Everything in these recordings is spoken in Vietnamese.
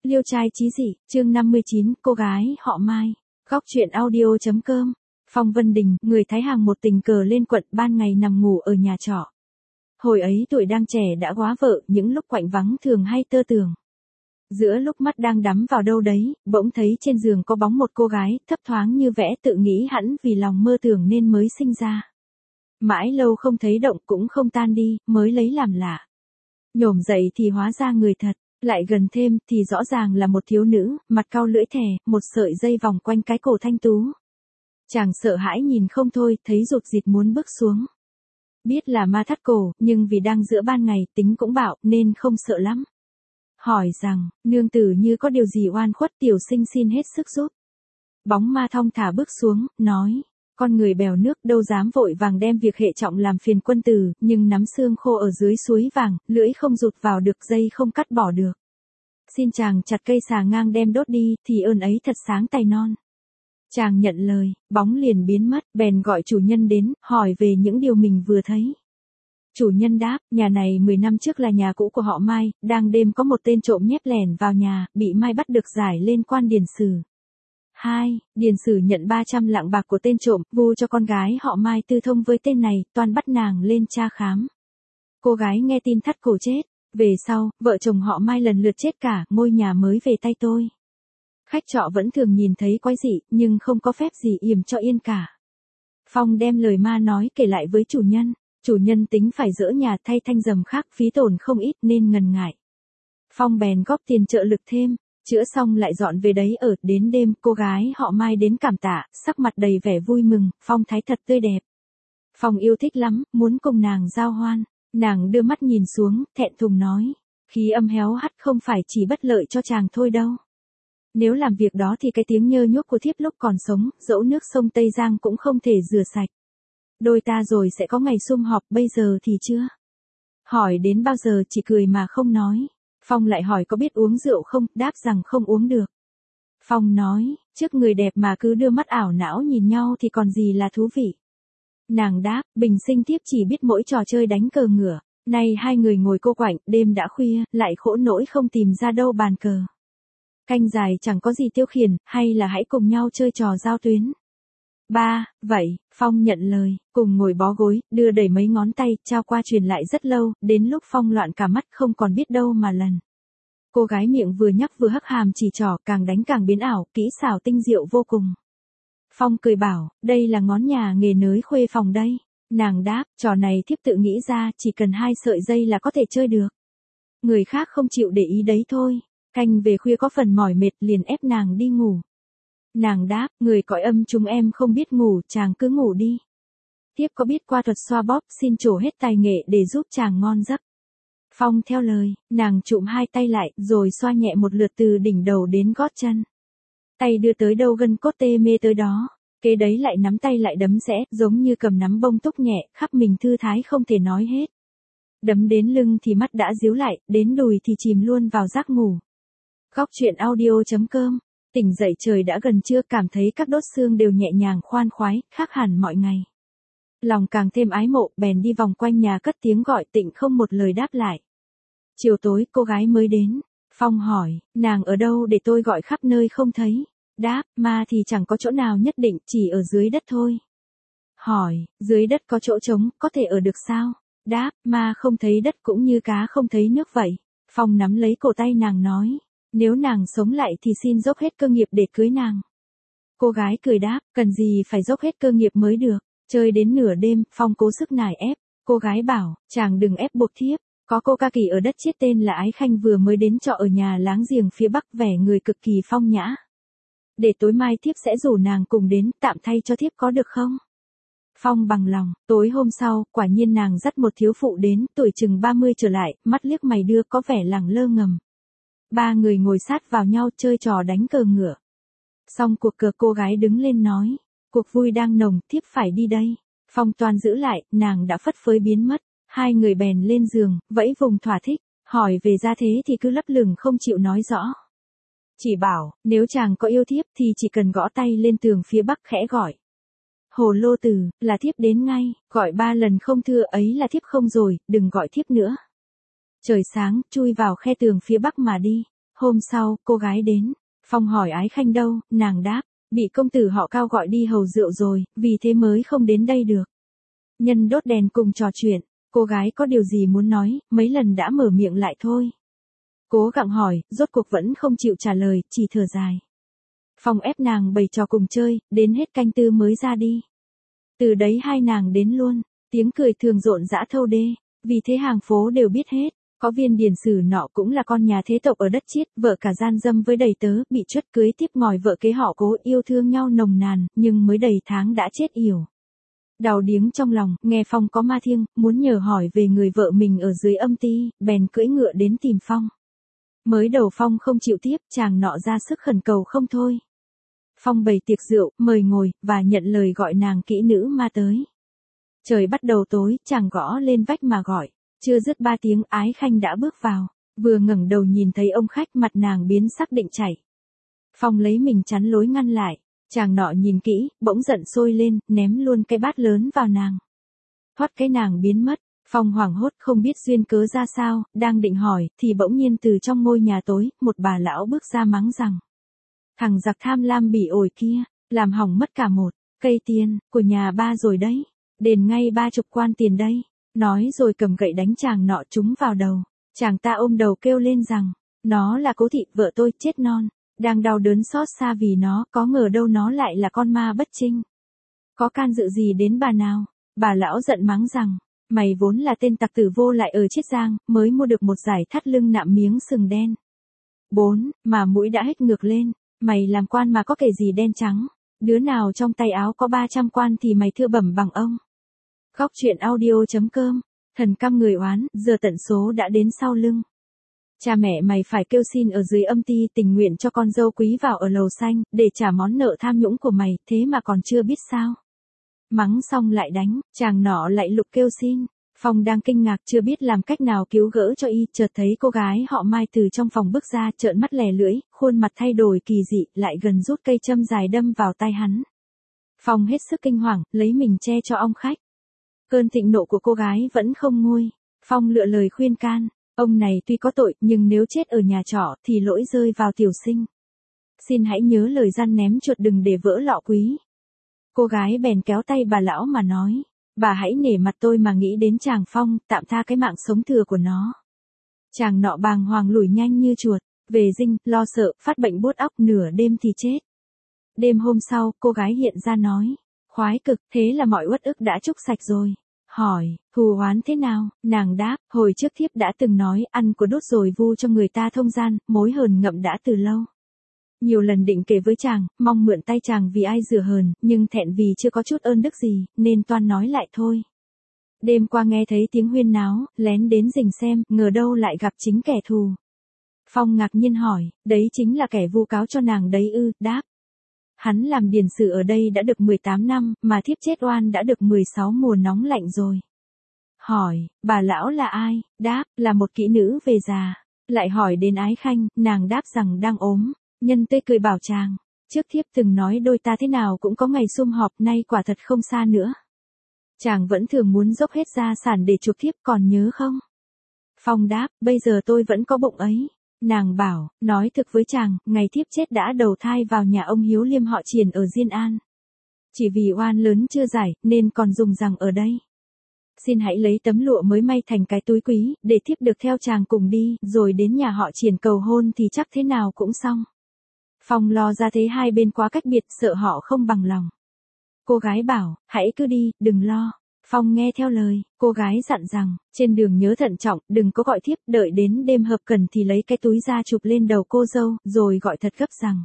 Liêu trai chí dị, chương 59, cô gái họ Mai. Góc truyện audio.com. Phong Vân Đình, người Thái Hàng một tình cờ lên quận, ban ngày nằm ngủ ở nhà trọ. Hồi ấy tuổi đang trẻ đã góa vợ, những lúc quạnh vắng thường hay tơ tưởng. Giữa lúc mắt đang đắm vào đâu đấy, bỗng thấy trên giường có bóng một cô gái, thấp thoáng như vẽ, tự nghĩ hẳn vì lòng mơ tưởng nên mới sinh ra. Mãi lâu không thấy động cũng không tan đi, mới lấy làm lạ. Nhổm dậy thì hóa ra người thật. Lại gần thêm thì rõ ràng là một thiếu nữ, mặt cau lưỡi thè, một sợi dây vòng quanh cái cổ thanh tú. Chàng sợ hãi nhìn không thôi, thấy rụt rịt muốn bước xuống. Biết là ma thắt cổ, nhưng vì đang giữa ban ngày, tính cũng bạo, nên không sợ lắm. Hỏi rằng, nương tử như có điều gì oan khuất, tiểu sinh xin hết sức giúp. Bóng ma thong thả bước xuống, nói, con người bèo nước đâu dám vội vàng đem việc hệ trọng làm phiền quân tử, nhưng nắm xương khô ở dưới suối vàng, lưỡi không rụt vào được, dây không cắt bỏ được. Xin chàng chặt cây xà ngang đem đốt đi, thì ơn ấy thật sáng tay non. Chàng nhận lời, bóng liền biến mất, bèn gọi chủ nhân đến, hỏi về những điều mình vừa thấy. Chủ nhân đáp, nhà này 10 năm trước là nhà cũ của họ Mai, đang đêm có một tên trộm nhét lẻn vào nhà, bị Mai bắt được giải lên quan điền sử. 2. Điền sử nhận 300 lạng bạc của tên trộm, vu cho con gái họ Mai tư thông với tên này, toan bắt nàng lên tra khám. Cô gái nghe tin thắt cổ chết. Về sau, vợ chồng họ Mai lần lượt chết cả, ngôi nhà mới về tay tôi. Khách trọ vẫn thường nhìn thấy quái dị, nhưng không có phép gì yểm cho yên cả. Phong đem lời ma nói kể lại với chủ nhân tính phải dỡ nhà thay thanh rầm khác, phí tổn không ít nên ngần ngại. Phong bèn góp tiền trợ lực thêm, chữa xong lại dọn về đấy ở, đến đêm cô gái họ Mai đến cảm tạ, sắc mặt đầy vẻ vui mừng, Phong thái thật tươi đẹp. Phong yêu thích lắm, muốn cùng nàng giao hoan. Nàng đưa mắt nhìn xuống, thẹn thùng nói, khí âm héo hắt không phải chỉ bất lợi cho chàng thôi đâu. Nếu làm việc đó thì cái tiếng nhơ nhuốc của thiếp lúc còn sống, dẫu nước sông Tây Giang cũng không thể rửa sạch. Đôi ta rồi sẽ có ngày sum họp, bây giờ thì chưa. Hỏi đến bao giờ chỉ cười mà không nói. Phong lại hỏi có biết uống rượu không, đáp rằng không uống được. Phong nói, trước người đẹp mà cứ đưa mắt ảo não nhìn nhau thì còn gì là thú vị. Nàng đáp, bình sinh thiếp chỉ biết mỗi trò chơi đánh cờ ngửa. Nay hai người ngồi cô quạnh, đêm đã khuya, lại khổ nỗi không tìm ra đâu bàn cờ. Canh dài chẳng có gì tiêu khiển, hay là hãy cùng nhau chơi trò giao tuyến. 3. Vậy, Phong nhận lời, cùng ngồi bó gối, đưa đẩy mấy ngón tay, trao qua truyền lại rất lâu, đến lúc Phong loạn cả mắt không còn biết đâu mà lần. Cô gái miệng vừa nhắc vừa hắc hàm chỉ trỏ, càng đánh càng biến ảo, kỹ xảo tinh diệu vô cùng. Phong cười bảo, đây là ngón nhà nghề nới khuê phòng đây. Nàng đáp, trò này thiếp tự nghĩ ra, chỉ cần 2 sợi dây là có thể chơi được. Người khác không chịu để ý đấy thôi. Canh về khuya có phần mỏi mệt liền ép nàng đi ngủ. Nàng đáp, người cõi âm chúng em không biết ngủ, chàng cứ ngủ đi. Thiếp có biết qua thuật xoa bóp, xin trổ hết tài nghệ để giúp chàng ngon giấc. Phong theo lời, nàng trụm 2 tay lại, rồi xoa nhẹ một lượt từ đỉnh đầu đến gót chân. Tay đưa tới đâu gân cốt tê mê tới đó. Kế đấy lại nắm tay lại đấm rẽ, giống như cầm nắm bông túc nhẹ, khắp mình thư thái không thể nói hết. Đấm đến lưng thì mắt đã díu lại, đến đùi thì chìm luôn vào giấc ngủ. Góc truyện audio.com. Tỉnh dậy trời đã gần trưa, cảm thấy các đốt xương đều nhẹ nhàng khoan khoái, khác hẳn mọi ngày. Lòng càng thêm ái mộ, bèn đi vòng quanh nhà cất tiếng gọi Tịnh không một lời đáp lại. Chiều tối cô gái mới đến. Phong hỏi, nàng ở đâu để tôi gọi khắp nơi không thấy. Đáp, ma thì chẳng có chỗ nào nhất định, chỉ ở dưới đất thôi. Hỏi, dưới đất có chỗ trống, có thể ở được sao? Đáp, ma không thấy đất cũng như cá không thấy nước vậy. Phong nắm lấy cổ tay nàng nói, nếu nàng sống lại thì xin dốc hết cơ nghiệp để cưới nàng. Cô gái cười đáp, cần gì phải dốc hết cơ nghiệp mới được. Chơi đến nửa đêm, Phong cố sức nài ép. Cô gái bảo, chàng đừng ép buộc thiếp. Có cô ca kỳ ở đất chiết tên là Ái Khanh vừa mới đến trọ ở nhà láng giềng phía bắc, vẻ người cực kỳ phong nhã. Để tối mai thiếp sẽ rủ nàng cùng đến, tạm thay cho thiếp có được không? Phong bằng lòng, tối hôm sau, quả nhiên nàng dắt một thiếu phụ đến, tuổi chừng 30 trở lại, mắt liếc mày đưa có vẻ lẳng lơ ngầm. 3 người ngồi sát vào nhau chơi trò đánh cờ ngửa. Xong cuộc cờ cô gái đứng lên nói, cuộc vui đang nồng, thiếp phải đi đây. Phong toan giữ lại, nàng đã phất phới biến mất. 2 người bèn lên giường, vẫy vùng thỏa thích, hỏi về gia thế thì cứ lấp lửng không chịu nói rõ. Chỉ bảo, nếu chàng có yêu thiếp thì chỉ cần gõ tay lên tường phía bắc khẽ gọi. Hồ lô tử, là thiếp đến ngay, gọi 3 lần không thưa ấy là thiếp không rồi, đừng gọi thiếp nữa. Trời sáng, chui vào khe tường phía bắc mà đi. Hôm sau, cô gái đến. Phong hỏi Ái Khanh đâu, nàng đáp, bị công tử họ Cao gọi đi hầu rượu rồi, vì thế mới không đến đây được. Nhân đốt đèn cùng trò chuyện, cô gái có điều gì muốn nói, mấy lần đã mở miệng lại thôi. Cố gắng hỏi, rốt cuộc vẫn không chịu trả lời, chỉ thở dài. Phong ép nàng bày trò cùng chơi, đến hết canh tư mới ra đi. Từ đấy hai nàng đến luôn, tiếng cười thường rộn rã thâu đê, vì thế hàng phố đều biết hết. Có viên điền sử nọ cũng là con nhà thế tộc ở đất Chiết, vợ cả gian dâm với đầy tớ, bị truất cưới tiếp ngòi vợ kế họ Cố, yêu thương nhau nồng nàn, nhưng mới đầy tháng đã chết yểu. Đau điếng trong lòng, nghe Phong có ma thiêng, muốn nhờ hỏi về người vợ mình ở dưới âm ti, bèn cưỡi ngựa đến tìm Phong. Mới đầu Phong không chịu tiếp, chàng nọ ra sức khẩn cầu không thôi. Phong bày tiệc rượu, mời ngồi, và nhận lời gọi nàng kỹ nữ ma tới. Trời bắt đầu tối, chàng gõ lên vách mà gọi. Chưa dứt 3 tiếng Ái Khanh đã bước vào, vừa ngẩng đầu nhìn thấy ông khách mặt nàng biến sắc định chạy. Phong lấy mình chắn lối ngăn lại, chàng nọ nhìn kỹ, bỗng giận sôi lên, ném luôn cái bát lớn vào nàng. Thoát cái nàng biến mất, Phong hoảng hốt không biết duyên cớ ra sao, đang định hỏi, thì bỗng nhiên từ trong ngôi nhà tối, một bà lão bước ra mắng rằng. Thằng giặc tham lam bỉ ổi kia, làm hỏng mất cả một cây tiền của nhà ba rồi đấy, đền ngay 30 quan tiền đây. Nói rồi cầm gậy đánh chàng nọ trúng vào đầu. Chàng ta ôm đầu kêu lên rằng, nó là Cố thị, vợ tôi chết non. Đang đau đớn xót xa vì nó, có ngờ đâu nó lại là con ma bất trinh. Có can dự gì đến bà nào? Bà lão giận mắng rằng, mày vốn là tên tặc tử vô lại ở Chiết Giang, mới mua được một giải thắt lưng nạm miếng sừng đen. 4, mà mũi đã hết ngược lên, mày làm quan mà có kể gì đen trắng. Đứa nào trong tay áo có 300 quan thì mày thưa bẩm bằng ông. Góc truyện audio.com, thần căm người oán, giờ tận số đã đến sau lưng. Cha mẹ mày phải kêu xin ở dưới âm ti tình nguyện cho con dâu quý vào ở lầu xanh, để trả món nợ tham nhũng của mày, thế mà còn chưa biết sao. Mắng xong lại đánh, chàng nọ lại lục kêu xin. Phong đang kinh ngạc chưa biết làm cách nào cứu gỡ cho y, chợt thấy cô gái họ Mai từ trong phòng bước ra, trợn mắt lè lưỡi, khuôn mặt thay đổi kỳ dị, lại gần rút cây châm dài đâm vào tay hắn. Phong hết sức kinh hoàng, lấy mình che cho ông khách. Cơn thịnh nộ của cô gái vẫn không nguôi. Phong lựa lời khuyên can. Ông này tuy có tội, nhưng nếu chết ở nhà trọ, thì lỗi rơi vào tiểu sinh. Xin hãy nhớ lời răn ném chuột đừng để vỡ lọ quý. Cô gái bèn kéo tay bà lão mà nói. Bà hãy nể mặt tôi mà nghĩ đến chàng Phong, tạm tha cái mạng sống thừa của nó. Chàng nọ bàng hoàng lủi nhanh như chuột. Về dinh, lo sợ, phát bệnh buốt óc, nửa đêm thì chết. Đêm hôm sau, cô gái hiện ra nói. Khoái cực, thế là mọi uất ức đã trút sạch rồi. Hỏi, thù oán thế nào? Nàng đáp, hồi trước thiếp đã từng nói, ăn của đốt rồi vu cho người ta thông gian, mối hờn ngậm đã từ lâu. Nhiều lần định kể với chàng, mong mượn tay chàng vì ai rửa hờn, nhưng thẹn vì chưa có chút ơn đức gì, nên toan nói lại thôi. Đêm qua nghe thấy tiếng huyên náo, lén đến rình xem, ngờ đâu lại gặp chính kẻ thù. Phong ngạc nhiên hỏi, đấy chính là kẻ vu cáo cho nàng đấy ư? Đáp. Hắn làm điền sử ở đây đã được 18 năm, mà thiếp chết oan đã được 16 mùa nóng lạnh rồi. Hỏi, bà lão là ai? Đáp, là một kỹ nữ về già. Lại hỏi đến Ái Khanh, nàng đáp rằng đang ốm. Nhân tươi cười bảo chàng, trước thiếp từng nói đôi ta thế nào cũng có ngày sum họp, nay quả thật không xa nữa. Chàng vẫn thường muốn dốc hết gia sản để chuộc thiếp, còn nhớ không? Phong đáp, bây giờ tôi vẫn có bụng ấy. Nàng bảo, nói thực với chàng, ngày thiếp chết đã đầu thai vào nhà ông Hiếu Liêm họ Triển ở Diên An. Chỉ vì oan lớn chưa giải, nên còn dùng rằng ở đây. Xin hãy lấy tấm lụa mới may thành cái túi quý, để thiếp được theo chàng cùng đi, rồi đến nhà họ Triển cầu hôn thì chắc thế nào cũng xong. Phong lo ra thế hai bên quá cách biệt, sợ họ không bằng lòng. Cô gái bảo, hãy cứ đi, đừng lo. Phong nghe theo lời, cô gái dặn rằng, trên đường nhớ thận trọng, đừng có gọi thiếp, đợi đến đêm hợp cần thì lấy cái túi ra chụp lên đầu cô dâu, rồi gọi thật gấp rằng.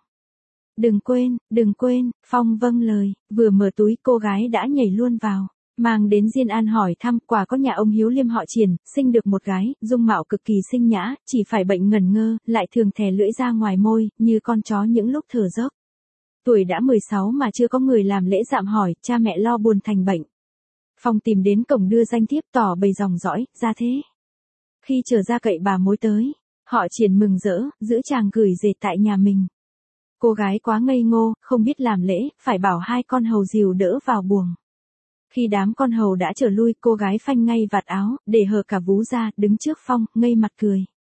Đừng quên, Phong vâng lời, vừa mở túi cô gái đã nhảy luôn vào, mang đến Diên An hỏi thăm, quả có nhà ông Hiếu Liêm họ Triển, sinh được một gái, dung mạo cực kỳ xinh nhã, chỉ phải bệnh ngẩn ngơ, lại thường thè lưỡi ra ngoài môi, như con chó những lúc thở dốc. Tuổi đã 16 mà chưa có người làm lễ dạm hỏi, cha mẹ lo buồn thành bệnh. Phong tìm đến cổng đưa danh thiếp tỏ bày dòng dõi, ra thế. Khi trở ra cậy bà mối tới, họ Triển mừng rỡ, giữ chàng gửi dệt tại nhà mình. Cô gái quá ngây ngô, không biết làm lễ, phải bảo hai con hầu dìu đỡ vào buồng. Khi đám con hầu đã trở lui, cô gái phanh ngay vạt áo, để hở cả vú ra, đứng trước Phong, ngây mặt cười.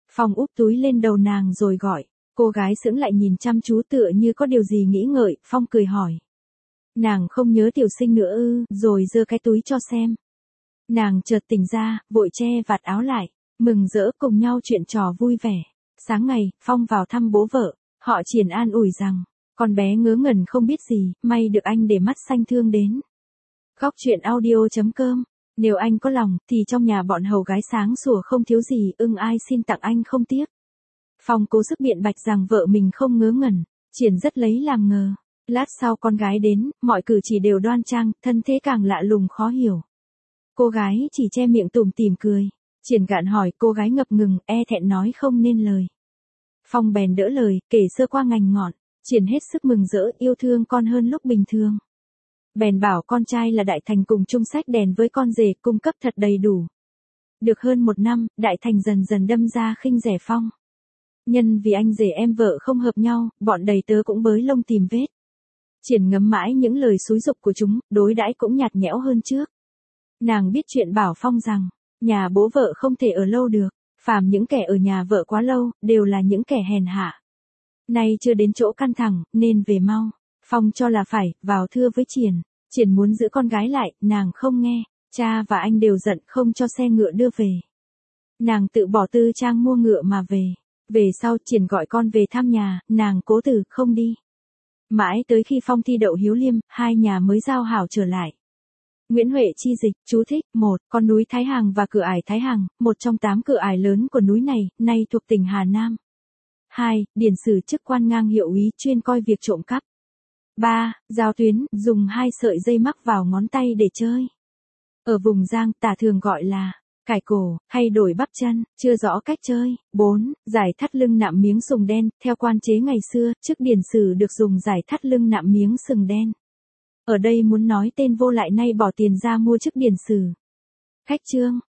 Phong úp túi lên đầu nàng rồi gọi. Cô gái sững lại nhìn chăm chú tựa như có điều gì nghĩ ngợi, Phong cười hỏi. Nàng không nhớ tiểu sinh nữa ư, rồi giơ cái túi cho xem. Nàng chợt tỉnh ra, vội che vạt áo lại, mừng rỡ cùng nhau chuyện trò vui vẻ. Sáng ngày, Phong vào thăm bố vợ, họ Triển an ủi rằng, con bé ngớ ngẩn không biết gì, may được anh để mắt xanh thương đến. Góc truyện audio.com. Nếu anh có lòng, thì trong nhà bọn hầu gái sáng sủa không thiếu gì, ưng ai xin tặng anh không tiếc. Phong cố sức biện bạch rằng vợ mình không ngớ ngẩn, Triển rất lấy làm ngờ. Lát sau con gái đến, mọi cử chỉ đều đoan trang, thân thế càng lạ lùng khó hiểu. Cô gái chỉ che miệng tủm tỉm cười. Triển gạn hỏi, cô gái ngập ngừng, e thẹn nói không nên lời. Phong bèn đỡ lời, kể sơ qua ngành ngọn. Triển hết sức mừng rỡ, yêu thương con hơn lúc bình thường. Bèn bảo con trai là Đại Thành cùng chung sách đèn với con rể, cung cấp thật đầy đủ. Được hơn 1 năm, Đại Thành dần dần đâm ra khinh rẻ Phong. Nhân vì anh rể em vợ không hợp nhau, bọn đầy tớ cũng bới lông tìm vết. Triển ngấm mãi những lời xúi giục của chúng, đối đãi cũng nhạt nhẽo hơn trước. Nàng biết chuyện bảo Phong rằng, nhà bố vợ không thể ở lâu được, phàm những kẻ ở nhà vợ quá lâu, đều là những kẻ hèn hạ. Nay chưa đến chỗ căn thẳng, nên về mau. Phong cho là phải, vào thưa với Triển. Triển muốn giữ con gái lại, nàng không nghe, cha và anh đều giận không cho xe ngựa đưa về. Nàng tự bỏ tư trang mua ngựa mà về. Về sau Triển gọi con về thăm nhà, nàng cố từ không đi. Mãi tới khi Phong thi đậu hiếu liêm, hai nhà mới giao hảo trở lại. Nguyễn Huệ chi dịch, chú thích, 1, con núi Thái Hằng và cửa ải Thái Hằng, một trong 8 cửa ải lớn của núi này, nay thuộc tỉnh Hà Nam. 2, điển sử chức quan ngang hiệu úy chuyên coi việc trộm cắp. 3, giao tuyến, dùng 2 sợi dây mắc vào ngón tay để chơi. Ở vùng Giang, tả thường gọi là cải cổ, hay đổi bắp chân, chưa rõ cách chơi. 4, giải thắt lưng nạm miếng sừng đen, theo quan chế ngày xưa, trước điển sử được dùng giải thắt lưng nạm miếng sừng đen. Ở đây muốn nói tên vô lại nay bỏ tiền ra mua chức điển sử. Khách chương.